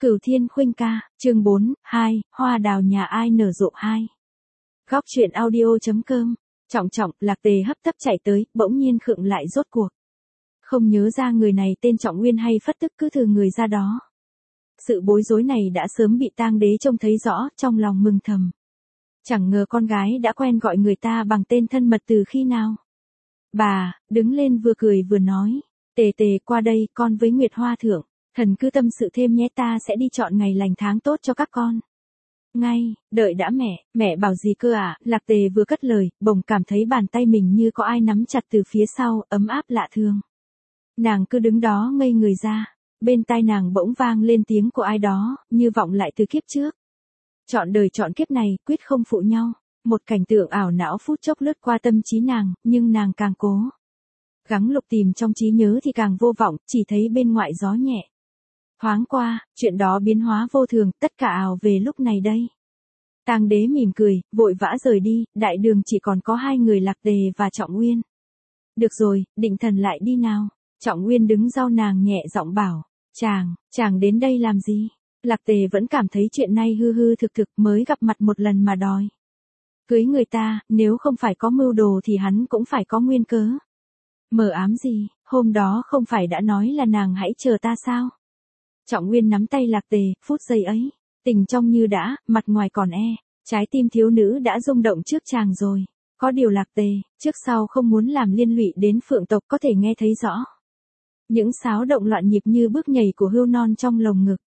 Cửu Thiên Khuynh ca, chương 4, 2, hoa đào nhà ai nở rộ 2. Góc truyện audio.com, Trọng, Lạc Tề hấp tấp chạy tới, bỗng nhiên khựng lại rốt cuộc. Không nhớ ra người này tên Trọng Nguyên hay phất tức cứ thừ người ra đó. Sự bối rối này đã sớm bị Tang Đế trông thấy rõ, trong lòng mừng thầm. Chẳng ngờ con gái đã quen gọi người ta bằng tên thân mật từ khi nào. Bà, đứng lên vừa cười vừa nói, Tề qua đây, con với Nguyệt Hoa Thượng. Thần cứ tâm sự thêm nhé, ta sẽ đi chọn ngày lành tháng tốt cho các con. Ngay, đợi đã mẹ bảo gì cơ à? Lạc Tề vừa cất lời, bỗng cảm thấy bàn tay mình như có ai nắm chặt từ phía sau, ấm áp lạ thường. Nàng cứ đứng đó ngây người ra, bên tai nàng bỗng vang lên tiếng của ai đó, như vọng lại từ kiếp trước. Chọn đời chọn kiếp này, quyết không phụ nhau. Một cảnh tượng ảo não phút chốc lướt qua tâm trí nàng, nhưng nàng càng cố gắng lục tìm trong trí nhớ thì càng vô vọng, chỉ thấy bên ngoại gió nhẹ. Thoáng qua, chuyện đó biến hóa vô thường, tất cả ào về lúc này đây. Tang Đế mỉm cười, vội vã rời đi, đại đường chỉ còn có hai người Lạc Tề và Trọng Nguyên. Được rồi, định thần lại đi nào. Trọng Nguyên đứng sau nàng nhẹ giọng bảo, chàng đến đây làm gì? Lạc Tề vẫn cảm thấy chuyện này hư hư thực mới gặp mặt một lần mà đòi cưới người ta, nếu không phải có mưu đồ thì hắn cũng phải có nguyên cớ. Mờ ám gì, hôm đó không phải đã nói là nàng hãy chờ ta sao? Trọng Nguyên nắm tay Lạc Tề, phút giây ấy, tình trong như đã, mặt ngoài còn trái tim thiếu nữ đã rung động trước chàng rồi. Có điều Lạc Tề, trước sau không muốn làm liên lụy đến Phượng tộc, có thể nghe thấy rõ những xáo động loạn nhịp như bước nhảy của hươu non trong lồng ngực.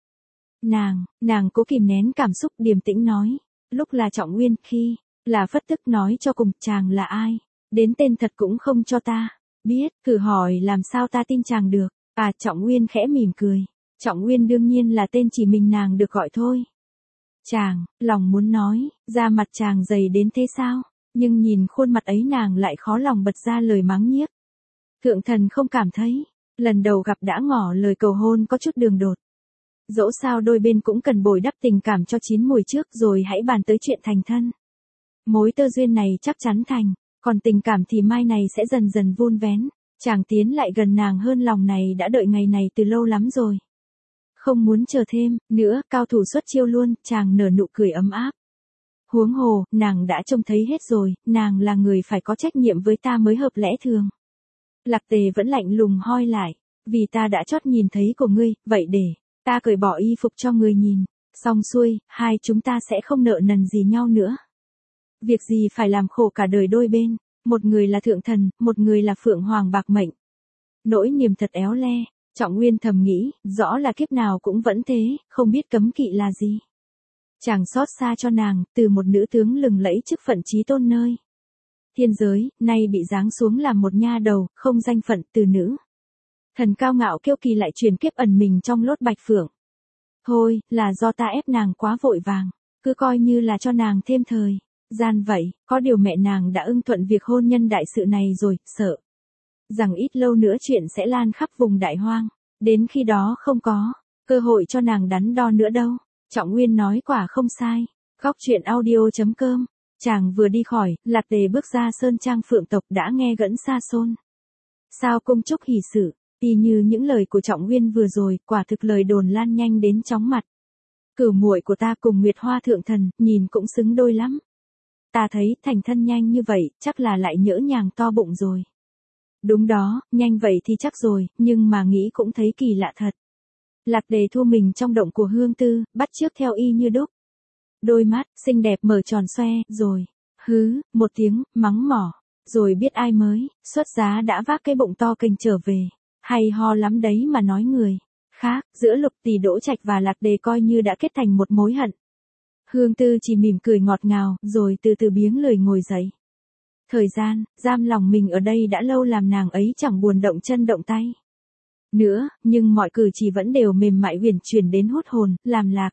Nàng cố kìm nén cảm xúc, điềm tĩnh nói, lúc là Trọng Nguyên, khi là phất tức, nói cho cùng chàng là ai, đến tên thật cũng không cho ta biết, thử hỏi làm sao ta tin chàng được. À, Trọng Nguyên khẽ mỉm cười. Trọng Nguyên đương nhiên là tên chỉ mình nàng được gọi thôi. Chàng, lòng muốn nói, da mặt chàng dày đến thế sao? Nhưng nhìn khuôn mặt ấy nàng lại khó lòng bật ra lời mắng nhiếc. Thượng thần không cảm thấy, lần đầu gặp đã ngỏ lời cầu hôn có chút đường đột. Dẫu sao đôi bên cũng cần bồi đắp tình cảm cho chín mùi trước rồi hãy bàn tới chuyện thành thân. Mối tơ duyên này chắc chắn thành, còn tình cảm thì mai này sẽ dần dần vun vén. Chàng tiến lại gần nàng hơn, lòng này đã đợi ngày này từ lâu lắm rồi. Không muốn chờ thêm nữa, cao thủ xuất chiêu luôn. Chàng nở nụ cười ấm áp. Huống hồ, nàng đã trông thấy hết rồi, nàng là người phải có trách nhiệm với ta mới hợp lẽ thường. Lạc Tề vẫn lạnh lùng hoi lại, vì ta đã chót nhìn thấy của ngươi, vậy để ta cởi bỏ y phục cho người nhìn, xong xuôi, hai chúng ta sẽ không nợ nần gì nhau nữa. Việc gì phải làm khổ cả đời đôi bên, một người là thượng thần, một người là phượng hoàng bạc mệnh. Nỗi niềm thật éo le. Trọng Nguyên thầm nghĩ, rõ là kiếp nào cũng vẫn thế, không biết cấm kỵ là gì. Chàng xót xa cho nàng, từ một nữ tướng lừng lẫy chức phận chí tôn nơi thiên giới, nay bị giáng xuống làm một nha đầu, không danh phận, từ nữ thần cao ngạo kiêu kỳ lại truyền kiếp ẩn mình trong lốt bạch phượng. Thôi, là do ta ép nàng quá vội vàng, cứ coi như là cho nàng thêm thời gian vậy. Có điều mẹ nàng đã ưng thuận việc hôn nhân đại sự này rồi, sợ rằng ít lâu nữa chuyện sẽ lan khắp vùng đại hoang, đến khi đó không có cơ hội cho nàng đắn đo nữa đâu. Trọng Nguyên nói quả không sai. Góc truyện audio.com. Chàng vừa đi khỏi, Lạc Tề bước ra sơn trang Phượng tộc đã nghe gẫn xa xôn sao cung chúc hỷ sự, y như những lời của Trọng Nguyên vừa rồi, quả thực lời đồn lan nhanh đến chóng mặt. Cửu muội của ta cùng Nguyệt Hoa Thượng thần, nhìn cũng xứng đôi lắm. Ta thấy thành thân nhanh như vậy, chắc là lại nhỡ nhàng to bụng rồi. Đúng đó, nhanh vậy thì chắc rồi, nhưng mà nghĩ cũng thấy kỳ lạ thật. Lạc Tề thu mình trong động của Hương Tư, bắt chước theo y như đúc. Đôi mắt, xinh đẹp mở tròn xoe, rồi, một tiếng, mắng mỏ. Rồi biết ai mới, xuất giá đã vác cái bụng to kênh trở về. Hay ho lắm đấy mà nói người khác, giữa Lục Tỷ Đỗ Trạch và Lạc Tề coi như đã kết thành một mối hận. Hương Tư chỉ mỉm cười ngọt ngào, rồi từ từ biếng lười ngồi dậy. Thời gian, giam lòng mình ở đây đã lâu làm nàng ấy chẳng buồn động chân động tay nữa, nhưng mọi cử chỉ vẫn đều mềm mại uyển chuyển đến hút hồn, làm Lạc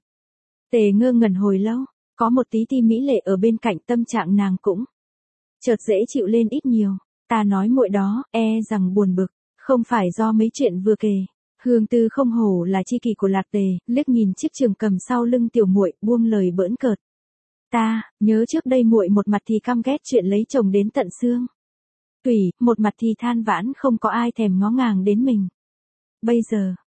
Tề ngơ ngẩn hồi lâu. Có một tí ti mỹ lệ ở bên cạnh, tâm trạng nàng cũng chợt dễ chịu lên ít nhiều. Ta nói muội đó, rằng buồn bực, không phải do mấy chuyện vừa kể. Hương Tư không hổ là tri kỷ của Lạc Tề, liếc nhìn chiếc trường cầm sau lưng tiểu muội, buông lời bỡn cợt. Ta nhớ trước đây muội một mặt thì căm ghét chuyện lấy chồng đến tận xương tủy, một mặt thì than vãn không có ai thèm ngó ngàng đến mình. Bây giờ,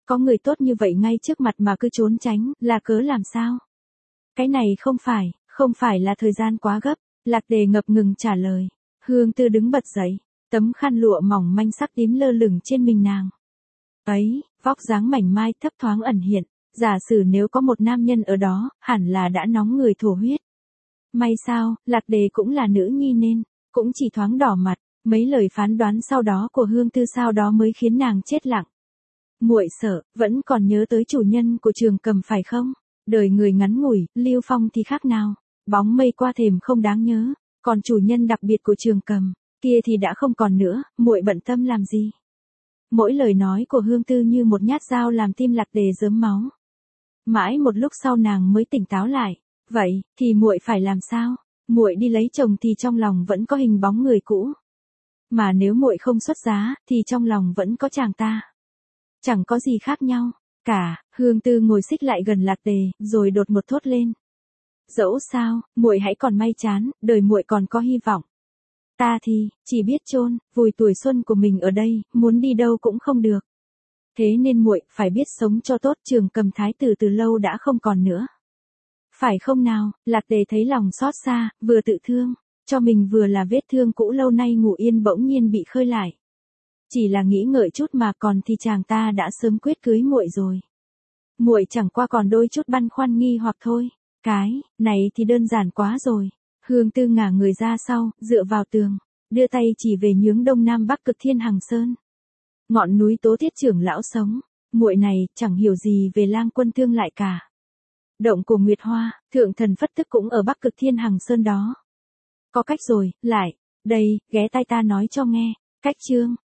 Có người tốt như vậy ngay trước mặt mà cứ trốn tránh, là cớ làm sao? Cái này không phải là thời gian quá gấp, Lạc Tề ngập ngừng trả lời. Hương Tư đứng bật dậy, tấm khăn lụa mỏng manh sắc tím lơ lửng trên mình nàng. Ấy, vóc dáng mảnh mai thấp thoáng ẩn hiện, giả sử nếu có một nam nhân ở đó, hẳn là đã nóng người thổ huyết. May sao, Lạc Đề cũng là nữ nhi nên, cũng chỉ thoáng đỏ mặt, mấy lời phán đoán sau đó của Hương Tư sau đó mới khiến nàng chết lặng. Muội sợ, vẫn còn nhớ tới chủ nhân của Trường Cầm phải không? Đời người ngắn ngủi, Lưu Phong thì khác nào? Bóng mây qua thềm không đáng nhớ, còn chủ nhân đặc biệt của Trường Cầm, kia thì đã không còn nữa, muội bận tâm làm gì? Mỗi lời nói của Hương Tư như một nhát dao làm tim Lạc Đề rớm máu. Mãi một lúc sau nàng mới tỉnh táo lại, vậy thì muội phải làm sao? Muội đi lấy chồng thì trong lòng vẫn có hình bóng người cũ, mà nếu muội không xuất giá thì trong lòng vẫn có chàng ta. Chẳng có gì khác nhau cả. Hương Tư ngồi xích lại gần Lạc Tề, rồi đột ngột thốt lên. Dẫu sao, muội hãy còn may chán, đời muội còn có hy vọng. Ta thì chỉ biết chôn vùi tuổi xuân của mình ở đây, muốn đi đâu cũng không được. Thế nên muội phải biết sống cho tốt. Trường Cầm thái tử từ lâu đã không còn nữa. Phải không nào? Lạc Tề thấy lòng xót xa, vừa tự thương cho mình vừa là vết thương cũ lâu nay ngủ yên bỗng nhiên bị khơi lại. Chỉ là nghĩ ngợi chút mà còn thì chàng ta đã sớm quyết cưới muội rồi. Muội chẳng qua còn đôi chút băn khoăn nghi hoặc thôi. Cái này thì đơn giản quá rồi. Hương Tư ngả người ra sau, dựa vào tường, đưa tay chỉ về nhướng đông nam bắc Cực Thiên Hằng Sơn. Ngọn núi Tố Thiết trưởng lão sống, muội này chẳng hiểu gì về Lang Quân Thương lại cả. Động của Nguyệt Hoa, thượng thần Phất Tức cũng ở bắc Cực Thiên Hằng Sơn đó. Có cách rồi, lại, đây, ghé tai ta nói cho nghe. Cách chương